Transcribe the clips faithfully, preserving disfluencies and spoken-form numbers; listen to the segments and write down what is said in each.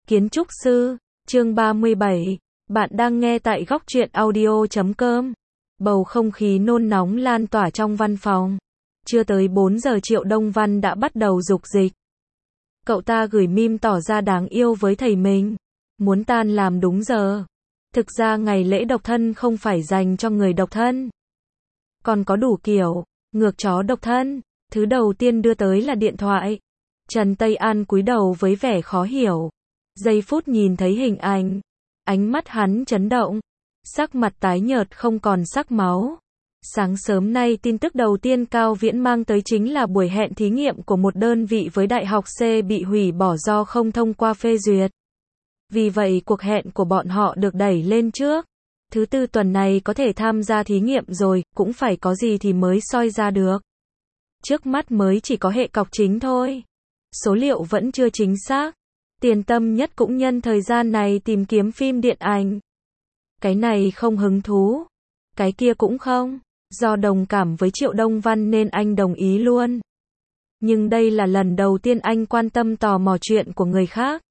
Kiến trúc sư, chương ba mươi bảy, bạn đang nghe tại góc truyện audio chấm com. Bầu không khí nôn nóng lan tỏa trong văn phòng. Chưa tới bốn giờ Triệu Đông Văn đã bắt đầu dục dịch. Cậu ta gửi meme tỏ ra đáng yêu với thầy mình. Muốn tan làm đúng giờ. Thực ra ngày lễ độc thân không phải dành cho người độc thân. Còn có đủ kiểu, ngược chó độc thân. Thứ đầu tiên đưa tới là điện thoại. Trần Tây An cúi đầu với vẻ khó hiểu. Giây phút nhìn thấy hình ảnh, ánh mắt hắn chấn động, sắc mặt tái nhợt không còn sắc máu. Sáng sớm nay tin tức đầu tiên Cao Viễn mang tới chính là buổi hẹn thí nghiệm của một đơn vị với Đại học C bị hủy bỏ do không thông qua phê duyệt. Vì vậy cuộc hẹn của bọn họ được đẩy lên trước. Thứ tư tuần này có thể tham gia thí nghiệm rồi, cũng phải có gì thì mới soi ra được. Trước mắt mới chỉ có hệ cọc chính thôi. Số liệu vẫn chưa chính xác. Tiền Tâm Nhất cũng nhân thời gian này tìm kiếm phim điện ảnh. Cái này không hứng thú. Cái kia cũng không. Do đồng cảm với Triệu Đông Văn nên anh đồng ý luôn. Nhưng đây là lần đầu tiên anh quan tâm tò mò chuyện của người khác.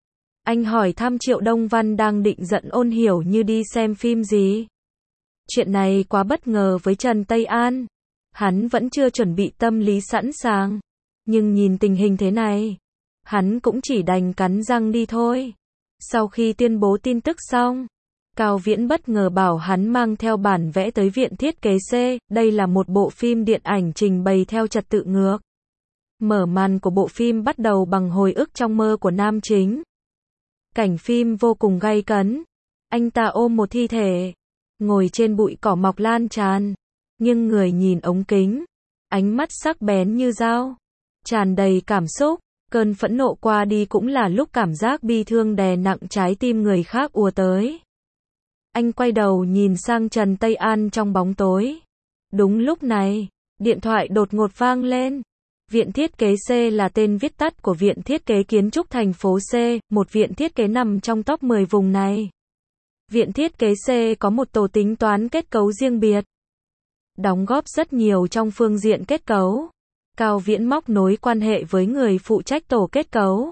Anh hỏi thăm Triệu Đông Văn đang định dẫn Ôn Hiểu Như đi xem phim gì. Chuyện này quá bất ngờ với Trần Tây An. Hắn vẫn chưa chuẩn bị tâm lý sẵn sàng. Nhưng nhìn tình hình thế này, hắn cũng chỉ đành cắn răng đi thôi. Sau khi tuyên bố tin tức xong, Cao Viễn bất ngờ bảo hắn mang theo bản vẽ tới viện thiết kế C. Đây là một bộ phim điện ảnh trình bày theo trật tự ngược. Mở màn của bộ phim bắt đầu bằng hồi ức trong mơ của nam chính. Cảnh phim vô cùng gay cấn. Anh ta ôm một thi thể, ngồi trên bụi cỏ mọc lan tràn, nhưng người nhìn ống kính, ánh mắt sắc bén như dao, tràn đầy cảm xúc. Cơn phẫn nộ qua đi cũng là lúc cảm giác bi thương đè nặng trái tim người khác ùa tới. Anh quay đầu nhìn sang Trần Tây An trong bóng tối. Đúng lúc này, điện thoại đột ngột vang lên. Viện Thiết kế C là tên viết tắt của Viện Thiết kế Kiến trúc thành phố C, một viện thiết kế nằm trong top mười vùng này. Viện Thiết kế C có một tổ tính toán kết cấu riêng biệt, đóng góp rất nhiều trong phương diện kết cấu. Cao Viễn móc nối quan hệ với người phụ trách tổ kết cấu,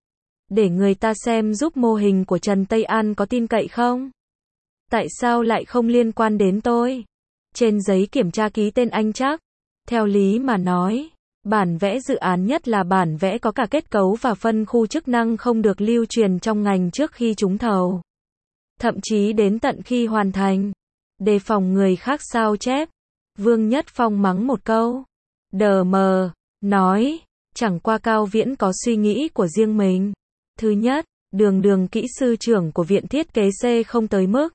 để người ta xem giúp mô hình của Trần Tây An có tin cậy không. Tại sao lại không liên quan đến tôi? Trên giấy kiểm tra ký tên anh chắc. Theo lý mà nói, bản vẽ dự án, nhất là bản vẽ có cả kết cấu và phân khu chức năng, không được lưu truyền trong ngành trước khi trúng thầu. Thậm chí đến tận khi hoàn thành, đề phòng người khác sao chép. Vương Nhất Phong mắng một câu. Đờ mờ, nói, chẳng qua Cao Viễn có suy nghĩ của riêng mình. Thứ nhất, đường đường kỹ sư trưởng của Viện Thiết kế C không tới mức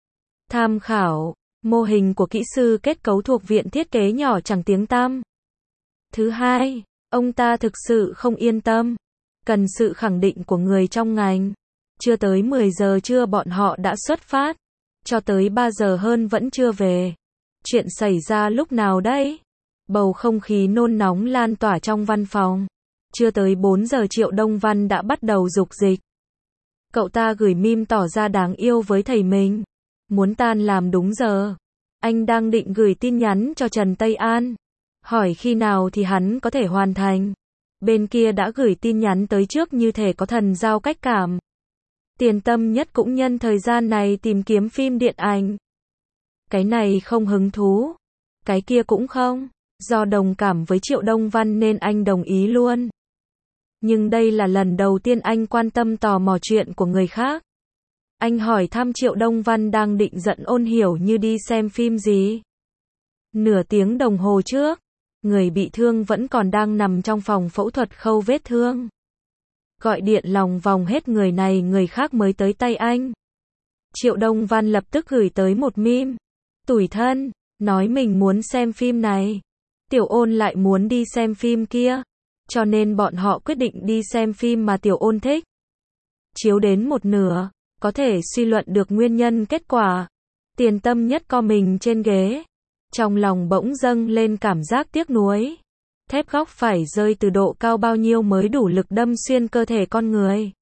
tham khảo. Mô hình của kỹ sư kết cấu thuộc Viện Thiết kế nhỏ chẳng tiếng tăm. Thứ hai, ông ta thực sự không yên tâm. Cần sự khẳng định của người trong ngành. Chưa tới mười giờ trưa bọn họ đã xuất phát. Cho tới ba giờ hơn vẫn chưa về. Chuyện xảy ra lúc nào đấy? Bầu không khí nôn nóng lan tỏa trong văn phòng. Chưa tới bốn giờ Triệu Đông Văn đã bắt đầu dục dịch. Cậu ta gửi meme tỏ ra đáng yêu với thầy mình. Muốn tan làm đúng giờ. Anh đang định gửi tin nhắn cho Trần Tây An, hỏi khi nào thì hắn có thể hoàn thành. Bên kia đã gửi tin nhắn tới trước như thể có thần giao cách cảm. Tiền Tâm Nhất cũng nhân thời gian này tìm kiếm phim điện ảnh. Cái này không hứng thú. Cái kia cũng không. Do đồng cảm với Triệu Đông Văn nên anh đồng ý luôn. Nhưng đây là lần đầu tiên anh quan tâm tò mò chuyện của người khác. Anh hỏi thăm Triệu Đông Văn đang định dẫn Ôn Hiểu Như đi xem phim gì. Nửa tiếng đồng hồ trước, người bị thương vẫn còn đang nằm trong phòng phẫu thuật khâu vết thương. Gọi điện lòng vòng hết người này người khác mới tới tay anh. Triệu Đông Văn lập tức gửi tới một meme. Tủi thân, nói mình muốn xem phim này. Tiểu Ôn lại muốn đi xem phim kia. Cho nên bọn họ quyết định đi xem phim mà Tiểu Ôn thích. Chiếu đến một nửa, có thể suy luận được nguyên nhân kết quả. Tiền Tâm Nhất co mình trên ghế. Trong lòng bỗng dâng lên cảm giác tiếc nuối. Thép góc phải rơi từ độ cao bao nhiêu mới đủ lực đâm xuyên cơ thể con người?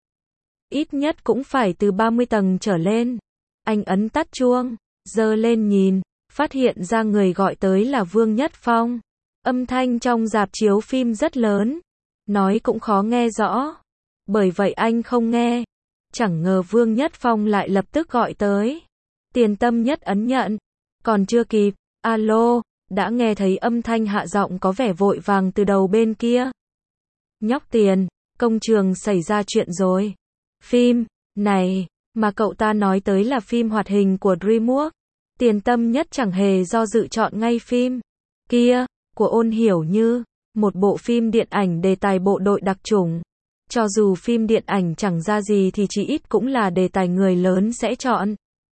Ít nhất cũng phải từ ba mươi tầng trở lên. Anh ấn tắt chuông, giơ lên nhìn, phát hiện ra người gọi tới là Vương Nhất Phong. Âm thanh trong rạp chiếu phim rất lớn, nói cũng khó nghe rõ. Bởi vậy anh không nghe. Chẳng ngờ Vương Nhất Phong lại lập tức gọi tới. Tiền Tâm Nhất ấn nhận. Còn chưa kịp, alo, đã nghe thấy âm thanh hạ giọng có vẻ vội vàng từ đầu bên kia. Nhóc Tiền, công trường xảy ra chuyện rồi. Phim, này, mà cậu ta nói tới là phim hoạt hình của DreamWorks. Tiền Tâm Nhất chẳng hề do dự chọn ngay phim kia, của Ôn Hiểu Như, một bộ phim điện ảnh đề tài bộ đội đặc chủng. Cho dù phim điện ảnh chẳng ra gì thì chỉ ít cũng là đề tài người lớn sẽ chọn.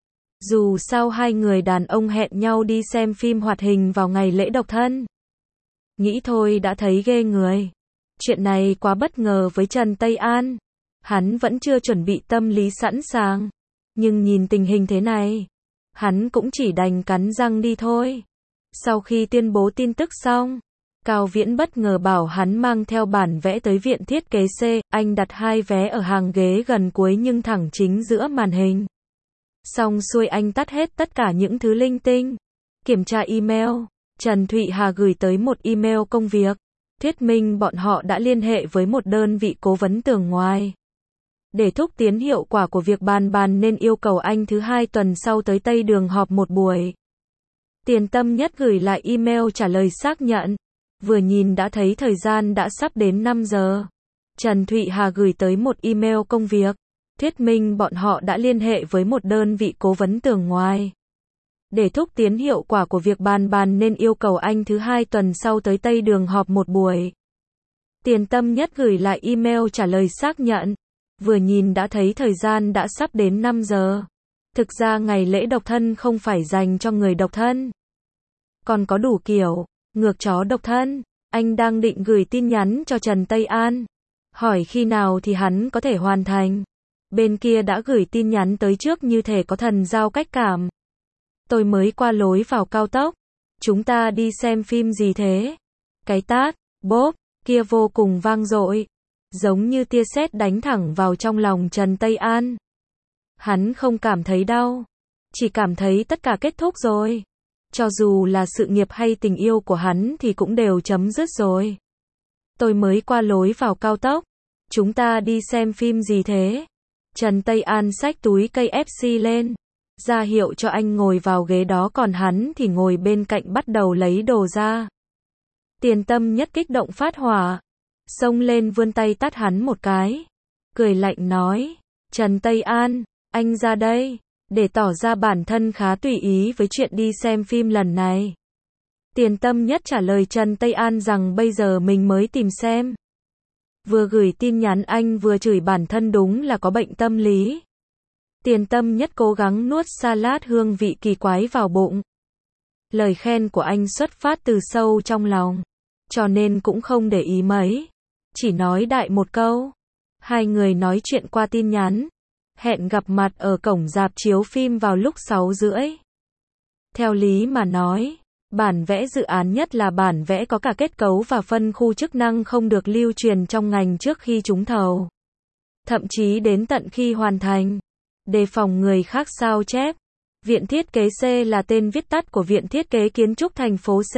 Dù sao hai người đàn ông hẹn nhau đi xem phim hoạt hình vào ngày lễ độc thân. Nghĩ thôi đã thấy ghê người. Chuyện này quá bất ngờ với Trần Tây An. Hắn vẫn chưa chuẩn bị tâm lý sẵn sàng. Nhưng nhìn tình hình thế này, hắn cũng chỉ đành cắn răng đi thôi. Sau khi tuyên bố tin tức xong, Cao Viễn bất ngờ bảo hắn mang theo bản vẽ tới viện thiết kế C, anh đặt hai vé ở hàng ghế gần cuối nhưng thẳng chính giữa màn hình. Xong xuôi anh tắt hết tất cả những thứ linh tinh. Kiểm tra email, Trần Thụy Hà gửi tới một email công việc, thuyết minh bọn họ đã liên hệ với một đơn vị cố vấn tường ngoài. Để thúc tiến hiệu quả của việc bàn bàn nên yêu cầu anh thứ hai tuần sau tới Tây Đường họp một buổi. Tiền Tâm Nhất gửi lại email trả lời xác nhận. Vừa nhìn đã thấy thời gian đã sắp đến năm giờ. Trần Thụy Hà gửi tới một email công việc, thuyết minh bọn họ đã liên hệ với một đơn vị cố vấn tường ngoài. Để thúc tiến hiệu quả của việc bàn bàn nên yêu cầu anh thứ hai tuần sau tới Tây Đường họp một buổi. Tiền Tâm Nhất gửi lại email trả lời xác nhận. Vừa nhìn đã thấy thời gian đã sắp đến năm giờ. Thực ra ngày lễ độc thân không phải dành cho người độc thân. Còn có đủ kiểu, ngược chó độc thân. Anh đang định gửi tin nhắn cho Trần Tây An, hỏi khi nào thì hắn có thể hoàn thành. Bên kia đã gửi tin nhắn tới trước như thể có thần giao cách cảm. Tôi mới qua lối vào cao tốc. Chúng ta đi xem phim gì thế? Cái tát, bốp, kia vô cùng vang dội. Giống như tia sét đánh thẳng vào trong lòng Trần Tây An. Hắn không cảm thấy đau. Chỉ cảm thấy tất cả kết thúc rồi. Cho dù là sự nghiệp hay tình yêu của hắn thì cũng đều chấm dứt rồi. Tôi mới qua lối vào cao tốc. Chúng ta đi xem phim gì thế? Trần Tây An xách túi cây ép xê lên, ra hiệu cho anh ngồi vào ghế đó còn hắn thì ngồi bên cạnh bắt đầu lấy đồ ra. Tiền Tâm Nhất kích động phát hỏa, xông lên vươn tay tát hắn một cái. Cười lạnh nói, Trần Tây An, anh ra đây, để tỏ ra bản thân khá tùy ý với chuyện đi xem phim lần này. Tiền Tâm Nhất trả lời Trần Tây An rằng bây giờ mình mới tìm xem. Vừa gửi tin nhắn anh vừa chửi bản thân đúng là có bệnh tâm lý. Tiền Tâm Nhất cố gắng nuốt salad hương vị kỳ quái vào bụng. Lời khen của anh xuất phát từ sâu trong lòng, cho nên cũng không để ý mấy. Chỉ nói đại một câu. Hai người nói chuyện qua tin nhắn. Hẹn gặp mặt ở cổng rạp chiếu phim vào lúc sáu rưỡi. Theo lý mà nói, bản vẽ dự án nhất là bản vẽ có cả kết cấu và phân khu chức năng không được lưu truyền trong ngành trước khi trúng thầu. Thậm chí đến tận khi hoàn thành. Đề phòng người khác sao chép. Viện Thiết kế C là tên viết tắt của Viện Thiết kế Kiến trúc thành phố C.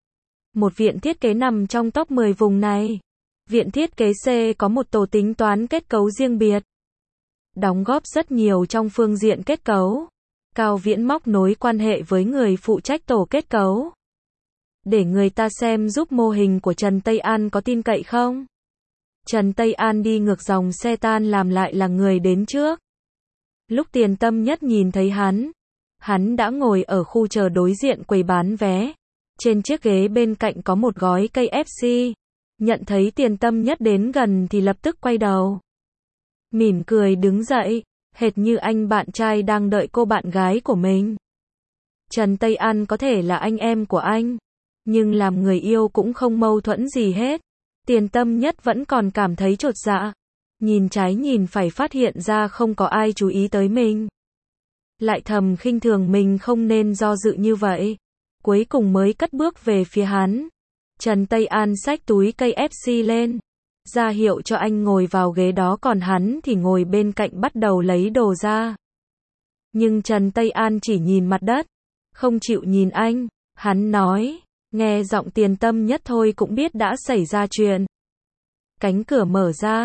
Một viện thiết kế nằm trong top mười vùng này. Viện Thiết kế C có một tổ tính toán kết cấu riêng biệt, đóng góp rất nhiều trong phương diện kết cấu. Cao Viễn móc nối quan hệ với người phụ trách tổ kết cấu, để người ta xem giúp mô hình của Trần Tây An có tin cậy không. Trần Tây An đi ngược dòng xe tan làm lại là người đến trước. Lúc Tiền Tâm Nhất nhìn thấy hắn, hắn đã ngồi ở khu chờ đối diện quầy bán vé. Trên chiếc ghế bên cạnh có một gói cây ép xê. Nhận thấy Tiền Tâm Nhất đến gần thì lập tức quay đầu, mỉm cười đứng dậy, hệt như anh bạn trai đang đợi cô bạn gái của mình. Trần Tây An có thể là anh em của anh, nhưng làm người yêu cũng không mâu thuẫn gì hết. Tiền Tâm Nhất vẫn còn cảm thấy chột dạ. Nhìn trái nhìn phải phát hiện ra không có ai chú ý tới mình. Lại thầm khinh thường mình không nên do dự như vậy. Cuối cùng mới cất bước về phía hắn. Trần Tây An xách túi cây ép xê lên, ra hiệu cho anh ngồi vào ghế đó còn hắn thì ngồi bên cạnh bắt đầu lấy đồ ra. Nhưng Trần Tây An chỉ nhìn mặt đất, không chịu nhìn anh. Hắn nói, nghe giọng Tiền Tâm Nhất thôi cũng biết đã xảy ra chuyện. Cánh cửa mở ra,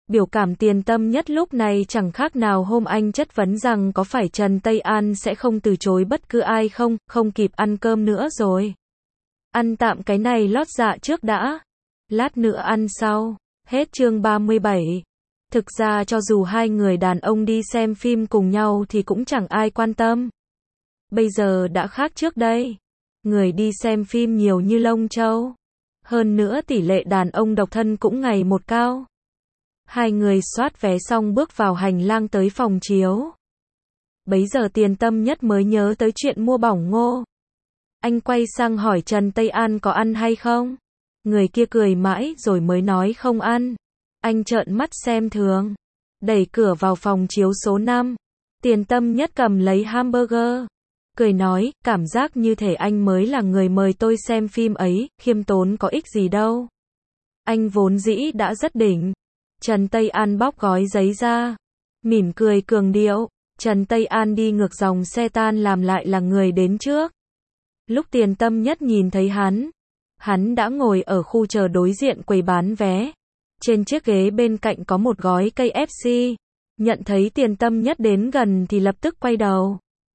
Biểu cảm Tiền Tâm Nhất lúc này chẳng khác nào hôm anh chất vấn rằng có phải Trần Tây An sẽ không từ chối bất cứ ai không, không kịp ăn cơm nữa rồi. Ăn tạm cái này lót dạ trước đã. Lát nữa ăn sau. Hết chương ba mươi bảy. Thực ra cho dù hai người đàn ông đi xem phim cùng nhau thì cũng chẳng ai quan tâm. Bây giờ đã khác trước đây. Người đi xem phim nhiều như lông châu. Hơn nữa tỷ lệ đàn ông độc thân cũng ngày một cao. Hai người soát vé xong bước vào hành lang tới phòng chiếu. Bấy giờ Tiền Tâm Nhất mới nhớ tới chuyện mua bỏng ngô. Anh quay sang hỏi Trần Tây An có ăn hay không? Người kia cười mãi rồi mới nói không ăn. Anh trợn mắt xem thường. Đẩy cửa vào phòng chiếu số năm. Tiền Tâm Nhất cầm lấy hamburger. Cười nói, cảm giác như thể anh mới là người mời tôi xem phim ấy, khiêm tốn có ích gì đâu. Anh vốn dĩ đã rất đỉnh. Trần Tây An bóc gói giấy ra. Mỉm cười cường điệu. Trần Tây An đi ngược dòng xe tan làm lại là người đến trước. Lúc Tiền Tâm Nhất nhìn thấy hắn, hắn đã ngồi ở khu chờ đối diện quầy bán vé. Trên chiếc ghế bên cạnh có một gói cây ép xê. Nhận thấy Tiền Tâm Nhất đến gần thì lập tức quay đầu.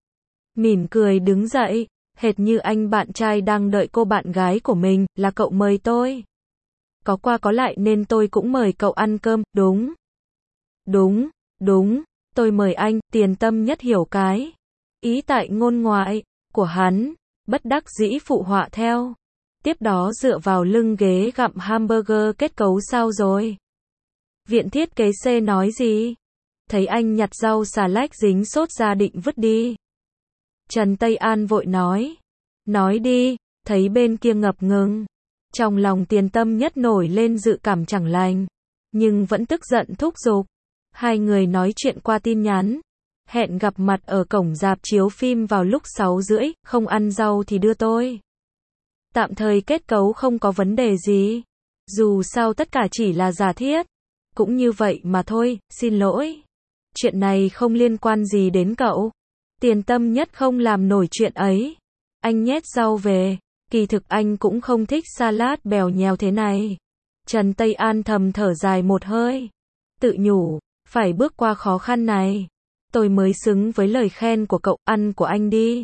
Mỉm cười đứng dậy, hệt như anh bạn trai đang đợi cô bạn gái của mình, là cậu mời tôi. Có qua có lại nên tôi cũng mời cậu ăn cơm, đúng. Đúng, đúng, tôi mời anh. Tiền Tâm Nhất hiểu cái ý tại ngôn ngoại của hắn, bất đắc dĩ phụ họa theo. Tiếp đó dựa vào lưng ghế gặm hamburger. Kết cấu sao rồi? Viện thiết kế C nói gì? Thấy anh nhặt rau xà lách dính sốt ra định vứt đi. Trần Tây An vội nói. Nói đi, thấy bên kia ngập ngừng. Trong lòng Tiền Tâm Nhất nổi lên dự cảm chẳng lành. Nhưng vẫn tức giận thúc giục. Hai người nói chuyện qua tin nhắn. Hẹn gặp mặt ở cổng rạp chiếu phim vào lúc sáu rưỡi, không ăn rau thì đưa tôi. Tạm thời kết cấu không có vấn đề gì. Dù sao tất cả chỉ là giả thiết. Cũng như vậy mà thôi, xin lỗi. Chuyện này không liên quan gì đến cậu. Tiền Tâm Nhất không làm nổi chuyện ấy. Anh nhét rau về. Kỳ thực anh cũng không thích salad bèo nhèo thế này. Trần Tây An thầm thở dài một hơi. Tự nhủ, phải bước qua khó khăn này. Tôi mới xứng với lời khen của cậu, ăn của anh đi.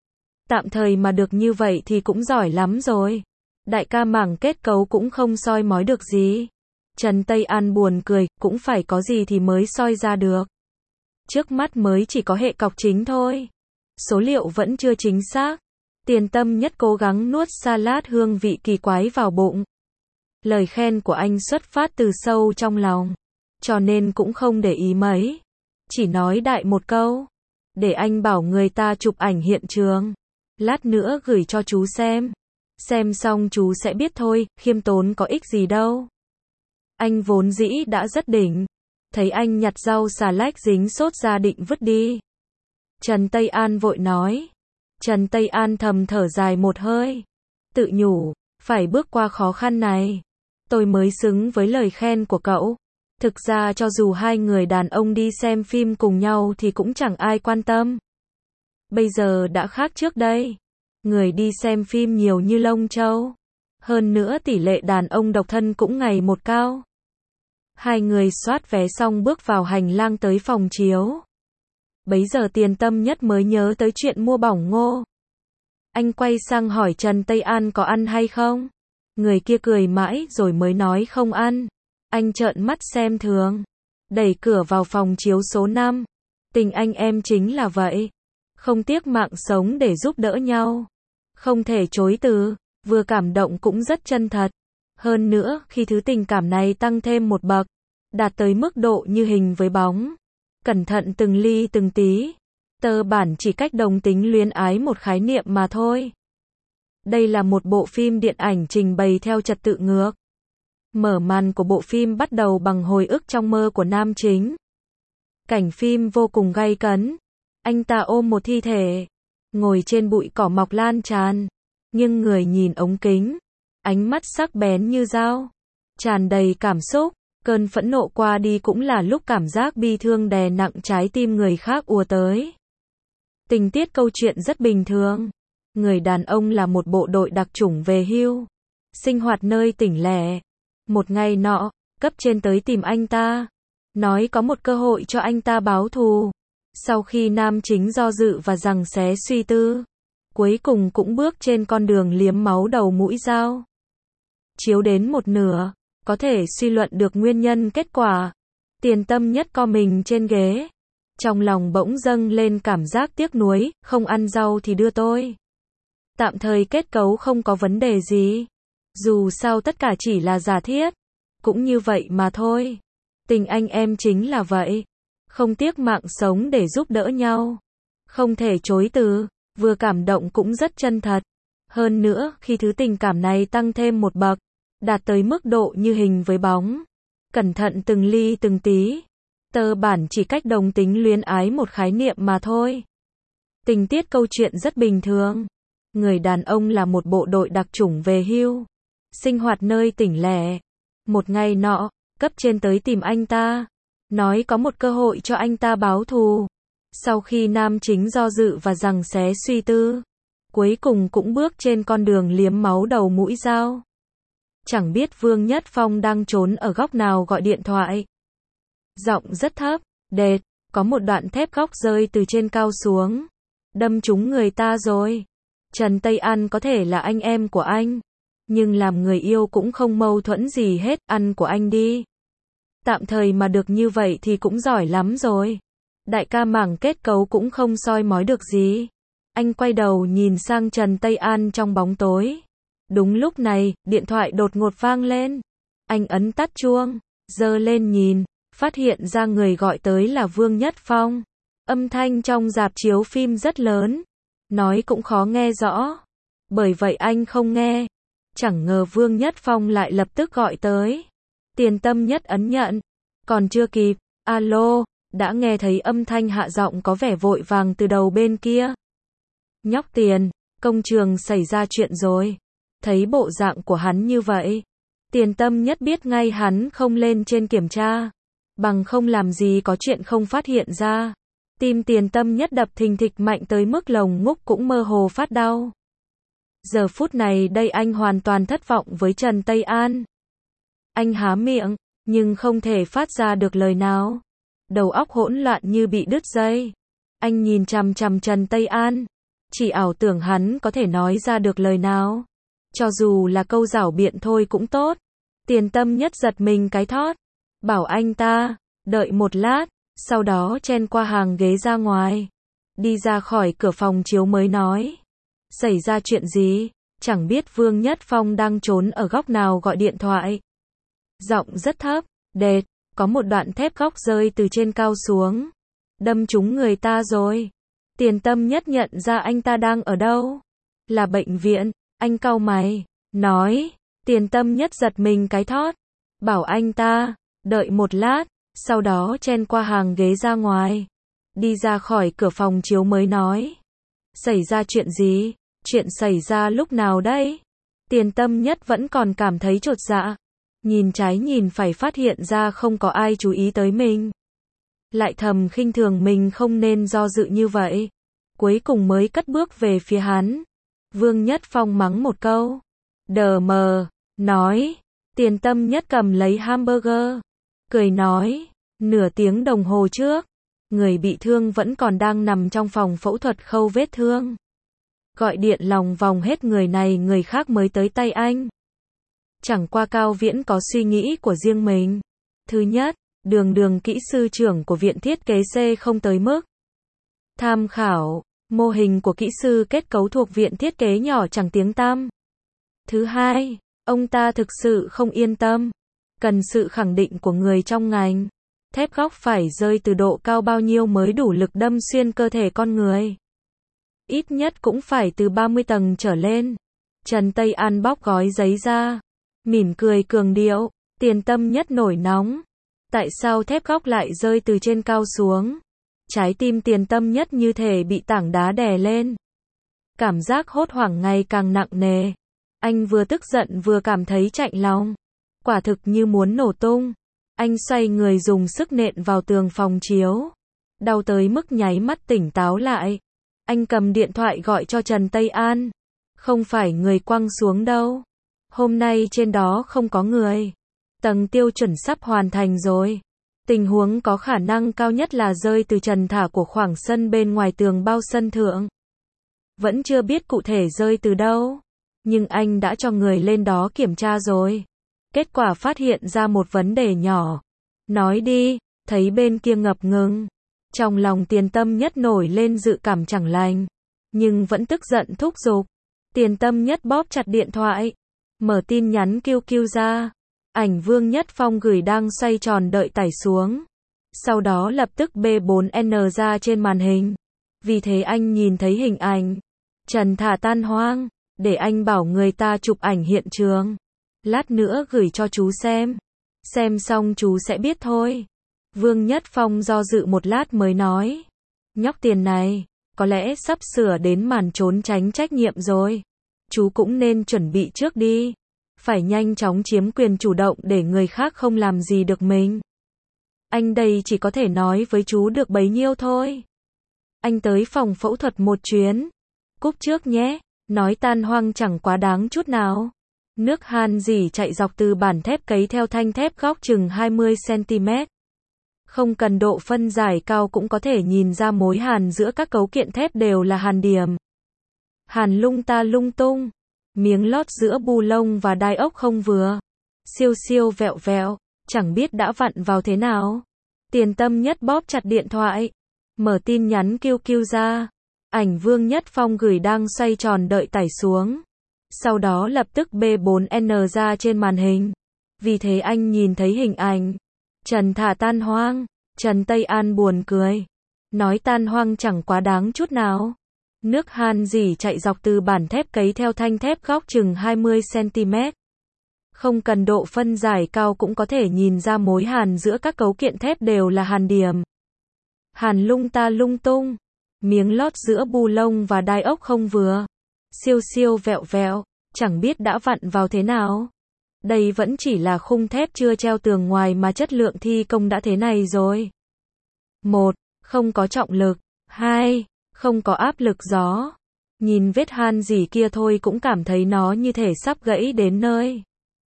Tạm thời mà được như vậy thì cũng giỏi lắm rồi. Đại ca mảng kết cấu cũng không soi mói được gì. Trần Tây An buồn cười, cũng phải có gì thì mới soi ra được. Trước mắt mới chỉ có hệ cọc chính thôi. Số liệu vẫn chưa chính xác. Tiền Tâm Nhất cố gắng nuốt salad hương vị kỳ quái vào bụng. Lời khen của anh xuất phát từ sâu trong lòng. Cho nên cũng không để ý mấy. Chỉ nói đại một câu. Để anh bảo người ta chụp ảnh hiện trường. Lát nữa gửi cho chú xem. Xem xong chú sẽ biết thôi, khiêm tốn có ích gì đâu. Anh vốn dĩ đã rất đỉnh. Thấy anh nhặt rau xà lách dính sốt ra định vứt đi. Trần Tây An vội nói. Trần Tây An thầm thở dài một hơi. Tự nhủ, phải bước qua khó khăn này. Tôi mới xứng với lời khen của cậu. Thực ra cho dù hai người đàn ông đi xem phim cùng nhau thì cũng chẳng ai quan tâm. Bây giờ đã khác trước đây. Người đi xem phim nhiều như lông châu. Hơn nữa tỷ lệ đàn ông độc thân cũng ngày một cao. Hai người soát vé xong bước vào hành lang tới phòng chiếu. Bấy giờ Tiền Tâm Nhất mới nhớ tới chuyện mua bỏng ngô. Anh quay sang hỏi Trần Tây An có ăn hay không? Người kia cười mãi rồi mới nói không ăn. Anh trợn mắt xem thường. Đẩy cửa vào phòng chiếu số năm. Tình anh em chính là vậy. Không tiếc mạng sống để giúp đỡ nhau. Không thể chối từ. Vừa cảm động cũng rất chân thật. Hơn nữa, khi thứ tình cảm này tăng thêm một bậc. Đạt tới mức độ như hình với bóng. Cẩn thận từng ly từng tí. Tơ bản chỉ cách đồng tính luyến ái một khái niệm mà thôi. Đây là một bộ phim điện ảnh trình bày theo trật tự ngược. Mở màn của bộ phim bắt đầu bằng hồi ức trong mơ của nam chính. Cảnh phim vô cùng gay cấn. Anh ta ôm một thi thể. Ngồi trên bụi cỏ mọc lan tràn. Nhưng người nhìn ống kính. Ánh mắt sắc bén như dao. Tràn đầy cảm xúc. Cơn phẫn nộ qua đi cũng là lúc cảm giác bi thương đè nặng trái tim người khác ùa tới. Tình tiết câu chuyện rất bình thường. Người đàn ông là một bộ đội đặc chủng về hưu. Sinh hoạt nơi tỉnh lẻ. Một ngày nọ, cấp trên tới tìm anh ta. nói có một cơ hội cho anh ta báo thù. Sau khi nam chính do dự và giằng xé suy tư, cuối cùng cũng bước trên con đường liếm máu đầu mũi dao. Chiếu đến một nửa, có thể suy luận được nguyên nhân kết quả. Tiền Tâm Nhất co mình trên ghế. Trong lòng bỗng dâng lên cảm giác tiếc nuối, không ăn rau thì đưa tôi. Tạm thời kết cấu không có vấn đề gì. Dù sao tất cả chỉ là giả thiết. Cũng như vậy mà thôi. Tình anh em chính là vậy. Không tiếc mạng sống để giúp đỡ nhau. Không thể chối từ, vừa cảm động cũng rất chân thật. Hơn nữa, khi thứ tình cảm này tăng thêm một bậc, đạt tới mức độ như hình với bóng. Cẩn thận từng ly từng tí. Tơ bản chỉ cách đồng tính luyến ái một khái niệm mà thôi. Tình tiết câu chuyện rất bình thường. Người đàn ông là một bộ đội đặc chủng về hưu. Sinh hoạt nơi tỉnh lẻ. Một ngày nọ, cấp trên tới tìm anh ta. Nói có một cơ hội cho anh ta báo thù. Sau khi nam chính do dự và giằng xé suy tư, cuối cùng cũng bước trên con đường liếm máu đầu mũi dao. Chẳng biết Vương Nhất Phong đang trốn ở góc nào gọi điện thoại. Giọng rất thấp, đệt, có một đoạn thép góc rơi từ trên cao xuống. Đâm trúng người ta rồi. Trần Tây An có thể là anh em của anh. Nhưng làm người yêu cũng không mâu thuẫn gì hết, ăn của anh đi. Tạm thời mà được như vậy thì cũng giỏi lắm rồi. Đại ca mảng kết cấu cũng không soi mói được gì. Anh quay đầu nhìn sang Trần Tây An trong bóng tối. Đúng lúc này, điện thoại đột ngột vang lên. Anh ấn tắt chuông, giơ lên nhìn, phát hiện ra người gọi tới là Vương Nhất Phong. Âm thanh trong rạp chiếu phim rất lớn, nói cũng khó nghe rõ. Bởi vậy anh không nghe. Chẳng ngờ Vương Nhất Phong lại lập tức gọi tới. Tiền Tâm Nhất ấn nhận. Còn chưa kịp, alo, đã nghe thấy âm thanh hạ giọng có vẻ vội vàng từ đầu bên kia. Nhóc Tiền, công trường xảy ra chuyện rồi. Thấy bộ dạng của hắn như vậy, Tiền Tâm Nhất biết ngay hắn không lên trên kiểm tra. Bằng không làm gì có chuyện không phát hiện ra. Tim Tiền Tâm Nhất đập thình thịch mạnh tới mức lồng ngúc cũng mơ hồ phát đau. Giờ phút này đây anh hoàn toàn thất vọng với Trần Tây An. Anh há miệng, nhưng không thể phát ra được lời nào. Đầu óc hỗn loạn như bị đứt dây. Anh nhìn chằm chằm Trần Tây An, chỉ ảo tưởng hắn có thể nói ra được lời nào. Cho dù là câu giảo biện thôi cũng tốt. Tiền Tâm Nhất giật mình cái thót. Bảo anh ta, đợi một lát, sau đó chen qua hàng ghế ra ngoài. Đi ra khỏi cửa phòng chiếu mới nói. Xảy ra chuyện gì? Chẳng biết Vương Nhất Phong đang trốn ở góc nào gọi điện thoại. Giọng rất thấp, đệt, có một đoạn thép góc rơi từ trên cao xuống. Đâm trúng người ta rồi. Tiền Tâm Nhất nhận ra anh ta đang ở đâu. Là bệnh viện, anh cau mày, nói. Tiền Tâm Nhất giật mình cái thót. Bảo anh ta, đợi một lát, sau đó chen qua hàng ghế ra ngoài. Đi ra khỏi cửa phòng chiếu mới nói. Xảy ra chuyện gì? Chuyện xảy ra lúc nào đấy? Tiền Tâm Nhất vẫn còn cảm thấy chột dạ. Nhìn trái nhìn phải phát hiện ra không có ai chú ý tới mình. Lại thầm khinh thường mình không nên do dự như vậy. Cuối cùng mới cất bước về phía hắn. Vương Nhất Phong mắng một câu. Đờ mờ, nói. Tiền Tâm Nhất cầm lấy hamburger. Cười nói. Nửa tiếng đồng hồ trước, người bị thương vẫn còn đang nằm trong phòng phẫu thuật khâu vết thương. Gọi điện lòng vòng hết người này người khác mới tới tay anh. Chẳng qua Cao Viễn có suy nghĩ của riêng mình. Thứ nhất, đường đường kỹ sư trưởng của viện thiết kế C không tới mức tham khảo. Mô hình của kỹ sư kết cấu thuộc viện thiết kế nhỏ chẳng tiếng tăm. Thứ hai, ông ta thực sự không yên tâm. Cần sự khẳng định của người trong ngành. Thép góc phải rơi từ độ cao bao nhiêu mới đủ lực đâm xuyên cơ thể con người. Ít nhất cũng phải từ ba mươi tầng trở lên. Trần Tây An bóc gói giấy ra. Mỉm cười cường điệu. Tiền Tâm Nhất nổi nóng. Tại sao thép góc lại rơi từ trên cao xuống? Trái tim Tiền Tâm Nhất như thể bị tảng đá đè lên. Cảm giác hốt hoảng ngày càng nặng nề. Anh vừa tức giận vừa cảm thấy chạnh lòng. Quả thực như muốn nổ tung. Anh xoay người dùng sức nện vào tường phòng chiếu. Đau tới mức nháy mắt tỉnh táo lại. Anh cầm điện thoại gọi cho Trần Tây An. Không phải người quăng xuống đâu. Hôm nay trên đó không có người. Tầng tiêu chuẩn sắp hoàn thành rồi. Tình huống có khả năng cao nhất là rơi từ trần thả của khoảng sân bên ngoài tường bao sân thượng. Vẫn chưa biết cụ thể rơi từ đâu, nhưng anh đã cho người lên đó kiểm tra rồi. Kết quả phát hiện ra một vấn đề nhỏ. Nói đi, thấy bên kia ngập ngừng. Trong lòng Tiền Tâm Nhất nổi lên dự cảm chẳng lành, nhưng vẫn tức giận thúc giục. Tiền Tâm Nhất bóp chặt điện thoại, mở tin nhắn Q Q ra. Ảnh Vương Nhất Phong gửi đang xoay tròn đợi tải xuống. Sau đó lập tức B bốn N ra trên màn hình. Vì thế anh nhìn thấy hình ảnh Trần Thả tan hoang, để anh bảo người ta chụp ảnh hiện trường. Lát nữa gửi cho chú xem. Xem xong chú sẽ biết thôi. Vương Nhất Phong do dự một lát mới nói. Nhóc Tiền này, có lẽ sắp sửa đến màn trốn tránh trách nhiệm rồi. Chú cũng nên chuẩn bị trước đi. Phải nhanh chóng chiếm quyền chủ động để người khác không làm gì được mình. Anh đây chỉ có thể nói với chú được bấy nhiêu thôi. Anh tới phòng phẫu thuật một chuyến. Cúp trước nhé. Nói tan hoang chẳng quá đáng chút nào. Nước han dỉ chạy dọc từ bản thép cấy theo thanh thép góc chừng hai mươi xăng ti mét. Không cần độ phân giải cao cũng có thể nhìn ra mối hàn giữa các cấu kiện thép đều là hàn điểm. Hàn lung ta lung tung. Miếng lót giữa bu lông và đai ốc không vừa. Siêu siêu vẹo vẹo, chẳng biết đã vặn vào thế nào. Tiền Tâm Nhất bóp chặt điện thoại, mở tin nhắn Q Q ra. Ảnh Vương Nhất Phong gửi đang xoay tròn đợi tải xuống. Sau đó lập tức B bốn N ra trên màn hình. Vì thế anh nhìn thấy hình ảnh Trần Thả tan hoang. Trần Tây An buồn cười. Nói tan hoang chẳng quá đáng chút nào. Nước han dỉ chạy dọc từ bản thép cấy theo thanh thép góc chừng hai mươi xăng ti mét. Không cần độ phân giải cao cũng có thể nhìn ra mối hàn giữa các cấu kiện thép đều là hàn điểm. Hàn lung ta lung tung. Miếng lót giữa bu lông và đai ốc không vừa. Siêu siêu vẹo vẹo, chẳng biết đã vặn vào thế nào. Đây vẫn chỉ là khung thép chưa treo tường ngoài mà chất lượng thi công đã thế này rồi. một. Không có trọng lực. hai. Không có áp lực gió. Nhìn vết han dỉ kia thôi cũng cảm thấy nó như thể sắp gãy đến nơi.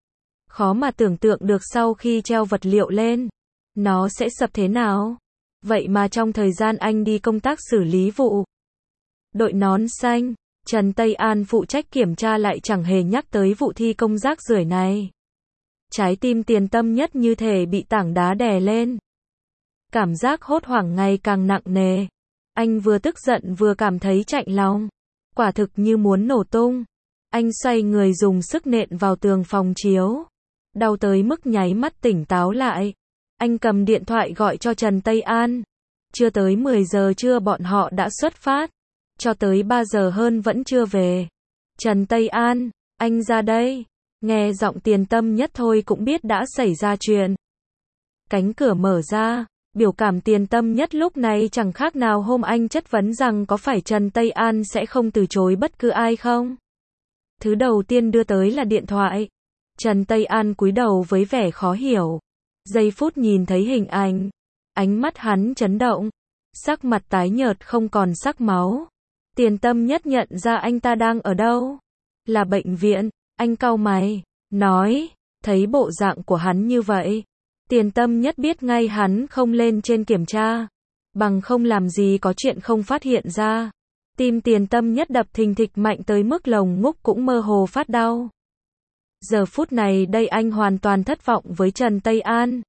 Khó mà tưởng tượng được sau khi treo vật liệu lên, nó sẽ sập thế nào. Vậy mà trong thời gian anh đi công tác xử lý vụ đội nón xanh, Trần Tây An phụ trách kiểm tra lại chẳng hề nhắc tới vụ thi công rác rưởi này. Trái tim Tiền Tâm Nhất như thể bị tảng đá đè lên. Cảm giác hốt hoảng ngày càng nặng nề. Anh vừa tức giận vừa cảm thấy chạnh lòng. Quả thực như muốn nổ tung. Anh xoay người dùng sức nện vào tường phòng chiếu. Đau tới mức nháy mắt tỉnh táo lại. Anh cầm điện thoại gọi cho Trần Tây An. Chưa tới mười giờ trưa bọn họ đã xuất phát. Cho tới ba giờ hơn vẫn chưa về. Trần Tây An, anh ra đây. Nghe giọng Tiền Tâm Nhất thôi cũng biết đã xảy ra chuyện. Cánh cửa mở ra. Biểu cảm Tiền Tâm Nhất lúc này chẳng khác nào hôm anh chất vấn rằng có phải Trần Tây An sẽ không từ chối bất cứ ai không. Thứ đầu tiên đưa tới là điện thoại. Trần Tây An cúi đầu với vẻ khó hiểu. Giây phút nhìn thấy hình ảnh, ánh mắt hắn chấn động, sắc mặt tái nhợt không còn sắc máu. Tiền Tâm Nhất nhận ra anh ta đang ở đâu. Là bệnh viện. Anh cau mày, nói, thấy bộ dạng của hắn như vậy. Tiền Tâm Nhất biết ngay hắn không lên trên kiểm tra. Bằng không làm gì có chuyện không phát hiện ra. Tim Tiền Tâm Nhất đập thình thịch mạnh tới mức lồng ngúc cũng mơ hồ phát đau. Giờ phút này đây anh hoàn toàn thất vọng với Trần Tây An.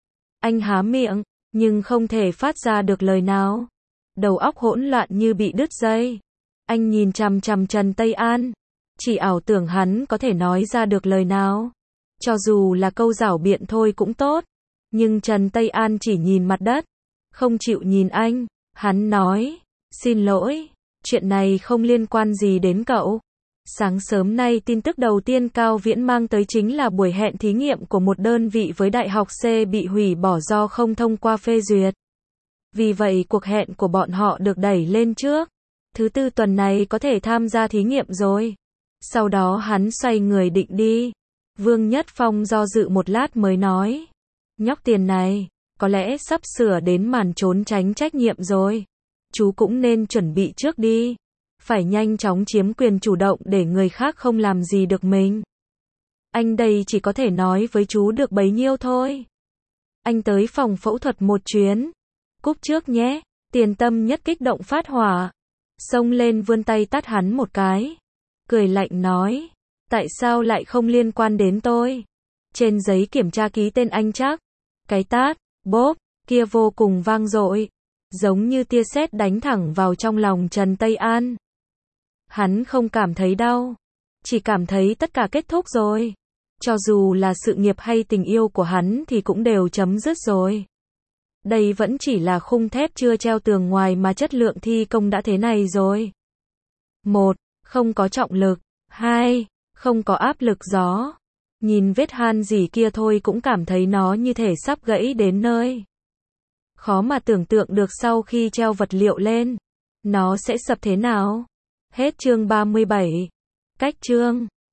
Anh há miệng, nhưng không thể phát ra được lời nào. Đầu óc hỗn loạn như bị đứt dây. Anh nhìn chằm chằm Trần Tây An. Chỉ ảo tưởng hắn có thể nói ra được lời nào. Cho dù là câu giảo biện thôi cũng tốt. Nhưng Trần Tây An chỉ nhìn mặt đất. Không chịu nhìn anh. Hắn nói, xin lỗi, chuyện này không liên quan gì đến cậu. Sáng sớm nay tin tức đầu tiên Cao Viễn mang tới chính là buổi hẹn thí nghiệm của một đơn vị với Đại học C bị hủy bỏ do không thông qua phê duyệt. Vì vậy cuộc hẹn của bọn họ được đẩy lên trước. Thứ tư tuần này có thể tham gia thí nghiệm rồi. Sau đó hắn xoay người định đi. Vương Nhất Phong do dự một lát mới nói. Nhóc Tiền này, có lẽ sắp sửa đến màn trốn tránh trách nhiệm rồi. Chú cũng nên chuẩn bị trước đi. Phải nhanh chóng chiếm quyền chủ động để người khác không làm gì được mình. Anh đây chỉ có thể nói với chú được bấy nhiêu thôi. anh tới phòng phẫu thuật một chuyến. Cúp trước nhé. Tiền Tâm Nhất kích động phát hỏa. Xông lên vươn tay tát hắn một cái. Cười lạnh nói. Tại sao lại không liên quan đến tôi? Trên giấy kiểm tra ký tên anh chắc. Cái tát, bốp, kia vô cùng vang dội. Giống như tia sét đánh thẳng vào trong lòng Trần Tây An. Hắn không cảm thấy đau. Chỉ cảm thấy tất cả kết thúc rồi. Cho dù là sự nghiệp hay tình yêu của hắn thì cũng đều chấm dứt rồi. Đây vẫn chỉ là khung thép chưa treo tường ngoài mà chất lượng thi công đã thế này rồi. Một, không có trọng lực. Hai, không có áp lực gió. Nhìn vết han gì kia thôi cũng cảm thấy nó như thể sắp gãy đến nơi. Khó mà tưởng tượng được sau khi treo vật liệu lên, nó sẽ sập thế nào. Hết chương ba mươi bảy. Cách chương